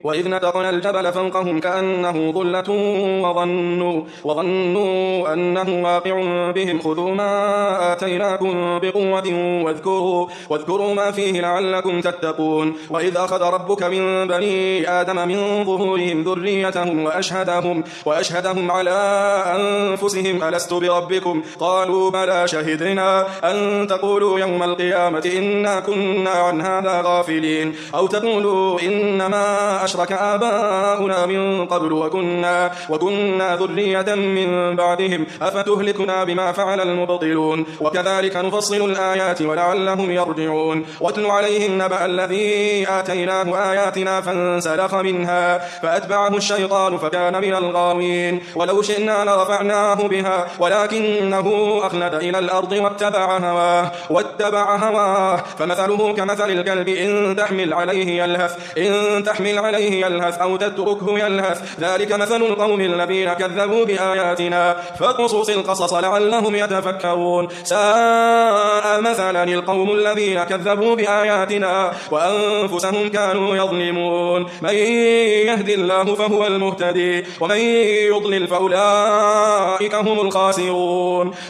وإذ نتقنا الجبل فوقهم كأنه ظلة وظنوا أنه واقع بهم خذوا ما آتيناكم بقوة واذكروا ما فيه لعلكم تتقون. وإذ أخذ ربك من بني آدم من ظهورهم ذريتهم وأشهدهم على أنفسهم ألست بربكم قالوا بلى شهدنا أن تقولوا يوم القيامة إنا كنا عن هذا غافلين أو تقولوا إنما أشرك آباؤنا من قبل وكنا ذرية من بعدهم أفتهلكنا بما فعل المبطلون وكذلك نفصل الآيات ولعلهم يرجعون. واتل عليهم نبأ الذي آتيناه آياتنا فانسلخ منها فأتبعه الشيطان فكان من الغاوين ولو شئنا لرفعناه بها ولكنه أخلد إلى الأرض واتبع هواه فمثله كمثل الكلب إن تحمل عليه يلهث أو تتركه يلهث ذلك مثل القوم الذين كذبوا بآياتنا فاقصص القصص لعلهم يتفكرون. ساء مثلا القوم الذين كذبوا بآياتنا وأنفسهم كانوا يظلمون. من يهد الله فهو المهتدي ومن يضلل فأولئك هم الخاسرون.